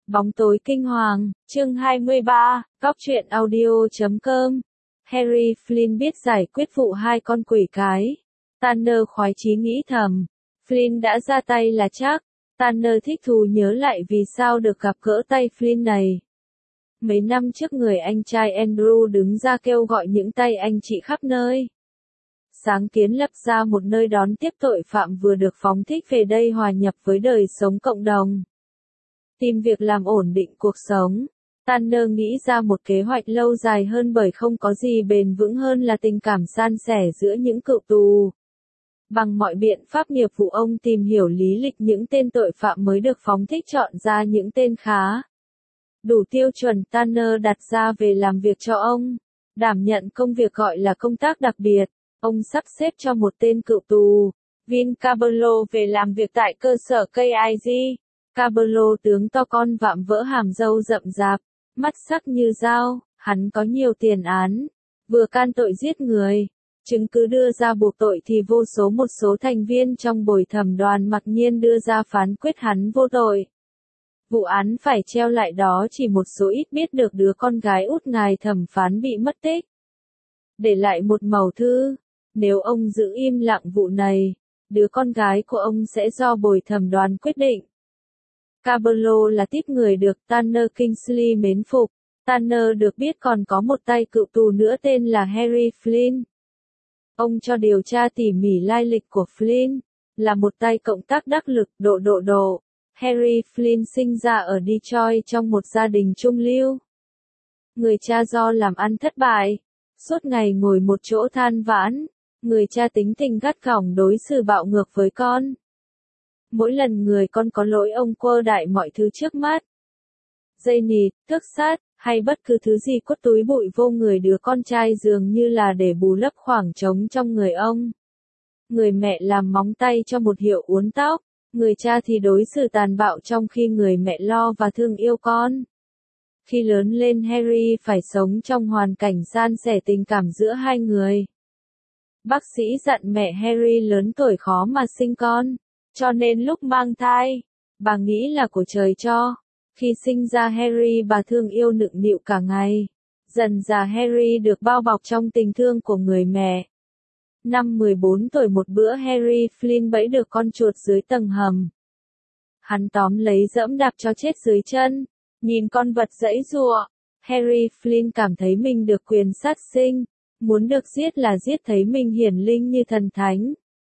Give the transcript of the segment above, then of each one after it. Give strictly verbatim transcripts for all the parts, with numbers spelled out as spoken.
Bóng tối kinh hoàng, chương hai mươi ba, Cóc truyện audio chấm com. Harry Flynn biết giải quyết vụ hai con quỷ cái. Tanner khoái chí nghĩ thầm. Flynn đã ra tay là chắc. Tanner thích thú nhớ lại vì sao được gặp gỡ tay Flynn này. Mấy năm trước người anh trai Andrew đứng ra kêu gọi những tay anh chị khắp nơi. Sáng kiến lập ra một nơi đón tiếp tội phạm vừa được phóng thích về đây hòa nhập với đời sống cộng đồng. Tìm việc làm ổn định cuộc sống. Tanner nghĩ ra một kế hoạch lâu dài hơn bởi không có gì bền vững hơn là tình cảm san sẻ giữa những cựu tù. Bằng mọi biện pháp nghiệp vụ ông tìm hiểu lý lịch những tên tội phạm mới được phóng thích chọn ra những tên khá đủ tiêu chuẩn Tanner đặt ra về làm việc cho ông. Đảm nhận công việc gọi là công tác đặc biệt. Ông sắp xếp cho một tên cựu tù, Vin Cabello về làm việc tại cơ sở K I G. Cabello tướng to con vạm vỡ hàm râu rậm rạp, mắt sắc như dao, hắn có nhiều tiền án, vừa can tội giết người. Chứng cứ đưa ra buộc tội thì vô số một số thành viên trong bồi thẩm đoàn mặc nhiên đưa ra phán quyết hắn vô tội. Vụ án phải treo lại đó chỉ một số ít biết được đứa con gái út ngài thẩm phán bị mất tích. Để lại một mẩu thư, nếu ông giữ im lặng vụ này, đứa con gái của ông sẽ do bồi thẩm đoàn quyết định. Cabello là típ người được Tanner Kingsley mến phục. Tanner được biết còn có một tay cựu tù nữa tên là Harry Flynn. Ông cho điều tra tỉ mỉ lai lịch của Flynn, là một tay cộng tác đắc lực độ độ độ. Harry Flynn sinh ra ở Detroit trong một gia đình trung lưu. Người cha do làm ăn thất bại, suốt ngày ngồi một chỗ than vãn. Người cha tính tình gắt gỏng đối xử bạo ngược với con. Mỗi lần người con có lỗi ông quơ đại mọi thứ trước mắt. Dây nịt, thước sát, hay bất cứ thứ gì quất túi bụi vô người đứa con trai dường như là để bù lấp khoảng trống trong người ông. Người mẹ làm móng tay cho một hiệu uốn tóc, người cha thì đối xử tàn bạo trong khi người mẹ lo và thương yêu con. Khi lớn lên Harry phải sống trong hoàn cảnh san sẻ tình cảm giữa hai người. Bác sĩ dặn mẹ Harry lớn tuổi khó mà sinh con, cho nên lúc mang thai, bà nghĩ là của trời cho. Khi sinh ra Harry bà thương yêu nựng nịu cả ngày. Dần dà Harry được bao bọc trong tình thương của người mẹ. Năm mười bốn tuổi một bữa Harry Flynn bẫy được con chuột dưới tầng hầm. Hắn tóm lấy giẫm đạp cho chết dưới chân. Nhìn con vật giãy giụa, Harry Flynn cảm thấy mình được quyền sát sinh. Muốn được giết là giết thấy mình hiển linh như thần thánh.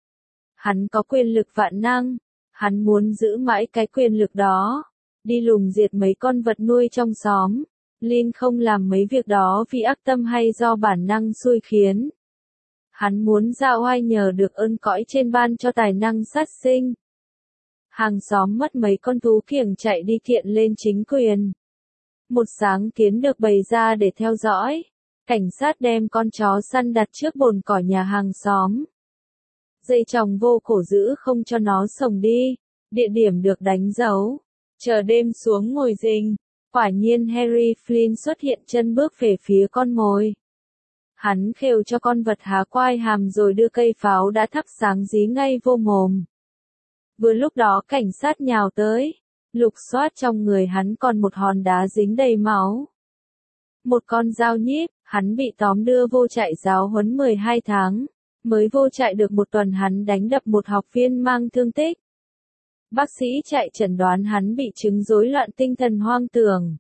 Hắn có quyền lực vạn năng. Hắn muốn giữ mãi cái quyền lực đó. Đi lùng diệt mấy con vật nuôi trong xóm. Lin không làm mấy việc đó vì ác tâm hay do bản năng xui khiến. Hắn muốn giao oai nhờ được ơn cõi trên ban cho tài năng sát sinh. Hàng xóm mất mấy con thú kiểng chạy đi kiện lên chính quyền. Một sáng kiến được bày ra để theo dõi. Cảnh sát đem con chó săn đặt trước bồn cỏ nhà hàng xóm. Dây chòng vô cổ giữ không cho nó xổng đi. Địa điểm được đánh dấu. Chờ đêm xuống ngồi rình. Quả nhiên Harry Flynn xuất hiện chân bước về phía con mồi. Hắn khều cho con vật há quai hàm rồi đưa cây pháo đã thắp sáng dí ngay vô mồm. Vừa lúc đó cảnh sát nhào tới. Lục soát trong người hắn còn một hòn đá dính đầy máu. Một con dao nhíp, hắn bị tóm đưa vô trại giáo huấn mười hai tháng. Mới vô trại được một tuần hắn đánh đập một học viên mang thương tích. Bác sĩ trại chẩn đoán hắn bị chứng rối loạn tinh thần hoang tưởng.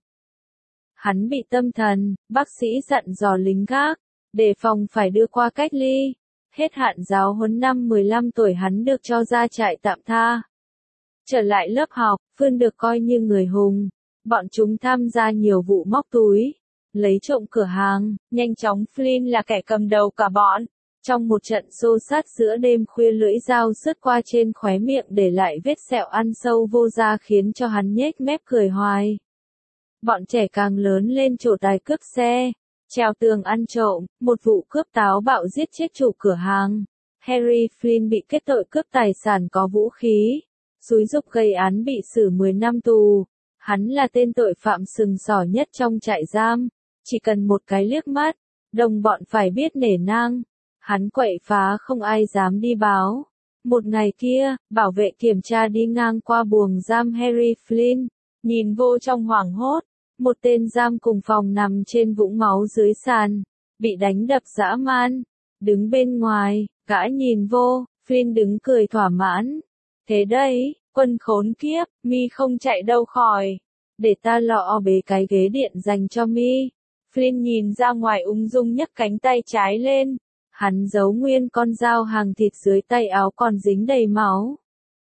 Hắn bị tâm thần, bác sĩ dặn dò lính gác, đề phòng phải đưa qua cách ly. Hết hạn giáo huấn năm mười lăm tuổi hắn được cho ra trại tạm tha. Trở lại lớp học, Phương được coi như người hùng. Bọn chúng tham gia nhiều vụ móc túi, lấy trộm cửa hàng, nhanh chóng Flynn là kẻ cầm đầu cả bọn. Trong một trận xô xát giữa đêm khuya lưỡi dao sướt qua trên khóe miệng để lại vết sẹo ăn sâu vô da khiến cho hắn nhếch mép cười hoài. Bọn trẻ càng lớn lên trổ tài cướp xe, trèo tường ăn trộm, một vụ cướp táo bạo giết chết chủ cửa hàng. Harry Flynn bị kết tội cướp tài sản có vũ khí, xúi giục gây án bị xử mười năm tù. Hắn là tên tội phạm sừng sỏ nhất trong trại giam, chỉ cần một cái liếc mắt, đồng bọn phải biết nể nang. Hắn quậy phá không ai dám đi báo. Một ngày kia, bảo vệ kiểm tra đi ngang qua buồng giam Harry Flynn. nhìn vô trong hoảng hốt, một tên giam cùng phòng nằm trên vũng máu dưới sàn, bị đánh đập dã man, đứng bên ngoài, gã nhìn vô, Flynn đứng cười thỏa mãn. Thế đấy, quân khốn kiếp, mi không chạy đâu khỏi, để ta lọ bế cái ghế điện dành cho mi. Flynn nhìn ra ngoài ung dung nhấc cánh tay trái lên, hắn giấu nguyên con dao hàng thịt dưới tay áo còn dính đầy máu.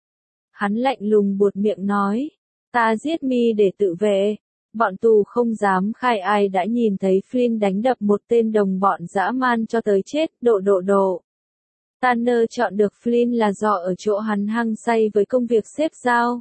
Hắn lạnh lùng buột miệng nói, ta giết mi để tự vệ. Bọn tù không dám khai ai đã nhìn thấy Flynn đánh đập một tên đồng bọn dã man cho tới chết, độ độ độ. Tanner chọn được Flynn là do ở chỗ hắn hăng say với công việc xếp dao.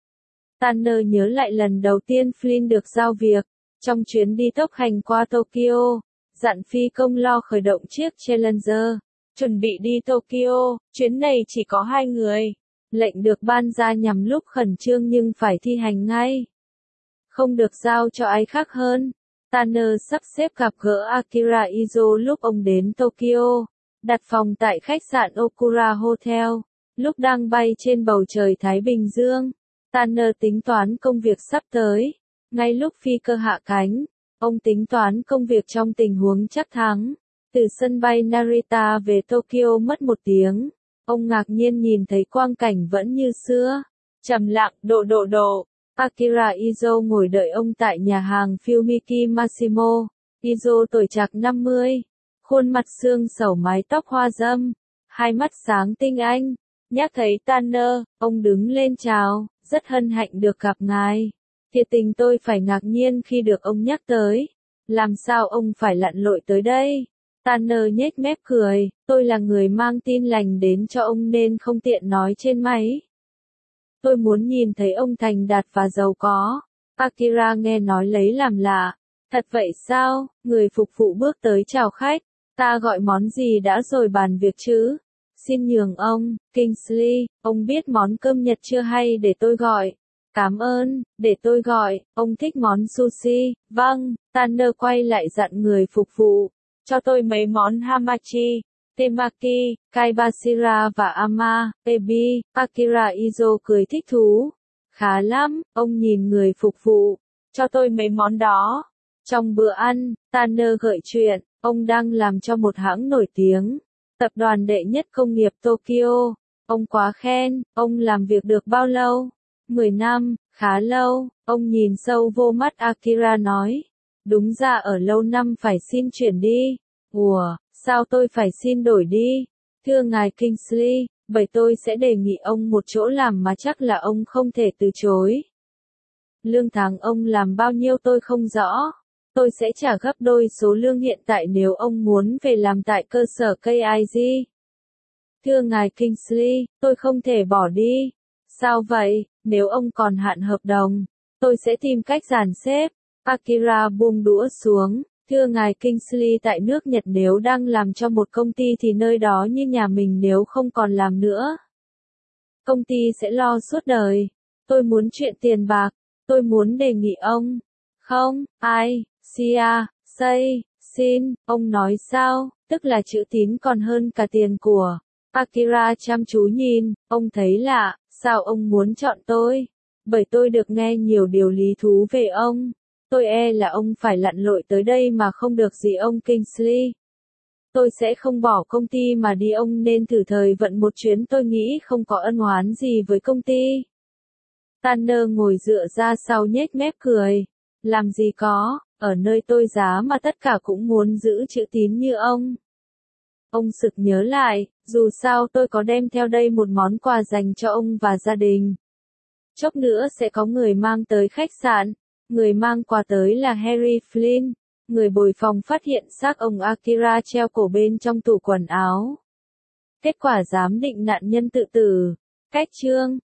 Tanner nhớ lại lần đầu tiên Flynn được giao việc, trong chuyến đi tốc hành qua Tokyo, dặn phi công lo khởi động chiếc Challenger, chuẩn bị đi Tokyo, chuyến này chỉ có hai người. Lệnh được ban ra nhằm lúc khẩn trương nhưng phải thi hành ngay. Không được giao cho ai khác hơn. Tanner sắp xếp gặp gỡ Akira Izo lúc ông đến Tokyo, đặt phòng tại khách sạn Okura Hotel. Lúc đang bay trên bầu trời Thái Bình Dương, Tanner tính toán công việc sắp tới. Ngay lúc phi cơ hạ cánh, ông tính toán công việc trong tình huống chắc thắng. Từ sân bay Narita về Tokyo mất một tiếng. Ông ngạc nhiên nhìn thấy quang cảnh vẫn như xưa. Trầm lặng, độ độ độ. Akira Izo ngồi đợi ông tại nhà hàng Fumiki Massimo. Izo tuổi trạc năm mươi. Khuôn mặt xương xẩu mái tóc hoa râm. Hai mắt sáng tinh anh. Nhắc thấy Tanner, ông đứng lên chào. Rất hân hạnh được gặp ngài. Thiệt tình tôi phải ngạc nhiên khi được ông nhắc tới. Làm sao ông phải lặn lội tới đây? Tanner nhếch mép cười, tôi là người mang tin lành đến cho ông nên không tiện nói trên máy. Tôi muốn nhìn thấy ông thành đạt và giàu có. Akira nghe nói lấy làm lạ. Thật vậy sao? Người phục vụ bước tới chào khách. Ta gọi món gì đã rồi bàn việc chứ? Xin nhường ông, Kingsley, ông biết món cơm Nhật chưa hay để tôi gọi? Cảm ơn, để tôi gọi, ông thích món sushi. Vâng, Tanner quay lại dặn người phục vụ. Cho tôi mấy món hamachi, temaki, kaibashira và ama, ebi. Akira Izo cười thích thú. Khá lắm, ông nhìn người phục vụ. Cho tôi mấy món đó. Trong bữa ăn, Tanner gợi chuyện, ông đang làm cho một hãng nổi tiếng. Tập đoàn đệ nhất công nghiệp Tokyo. Ông quá khen, ông làm việc được bao lâu? mười năm, khá lâu. Ông nhìn sâu vô mắt Akira nói. Đúng ra ở lâu năm phải xin chuyển đi. Ủa, sao tôi phải xin đổi đi? Thưa ngài Kingsley, bởi tôi sẽ đề nghị ông một chỗ làm mà chắc là ông không thể từ chối. Lương tháng ông làm bao nhiêu tôi không rõ. Tôi sẽ trả gấp đôi số lương hiện tại nếu ông muốn về làm tại cơ sở K I G. Thưa ngài Kingsley, tôi không thể bỏ đi. Sao vậy? Nếu ông còn hạn hợp đồng, tôi sẽ tìm cách dàn xếp. Akira buông đũa xuống. Thưa ngài Kingsley, tại nước Nhật nếu đang làm cho một công ty thì nơi đó như nhà mình nếu không còn làm nữa. Công ty sẽ lo suốt đời. Tôi muốn chuyện tiền bạc. Tôi muốn đề nghị ông. Không, ai, sia, say, xin, ông nói sao, tức là chữ tín còn hơn cả tiền của. Akira chăm chú nhìn, ông thấy lạ, sao ông muốn chọn tôi? Bởi tôi được nghe nhiều điều lý thú về ông. Tôi e là ông phải lặn lội tới đây mà không được gì ông Kingsley. Tôi sẽ không bỏ công ty mà đi, ông nên thử thời vận một chuyến, tôi nghĩ không có ân oán gì với công ty. Tanner ngồi dựa ra sau nhếch mép cười. Làm gì có, ở nơi tôi giá mà tất cả cũng muốn giữ chữ tín như ông. Ông sực nhớ lại, dù sao tôi có đem theo đây một món quà dành cho ông và gia đình. Chốc nữa sẽ có người mang tới khách sạn. Người mang quà tới là Harry Flynn. Người bồi phòng phát hiện xác ông Akira treo cổ bên trong tủ quần áo. Kết quả giám định nạn nhân tự tử. Cách chương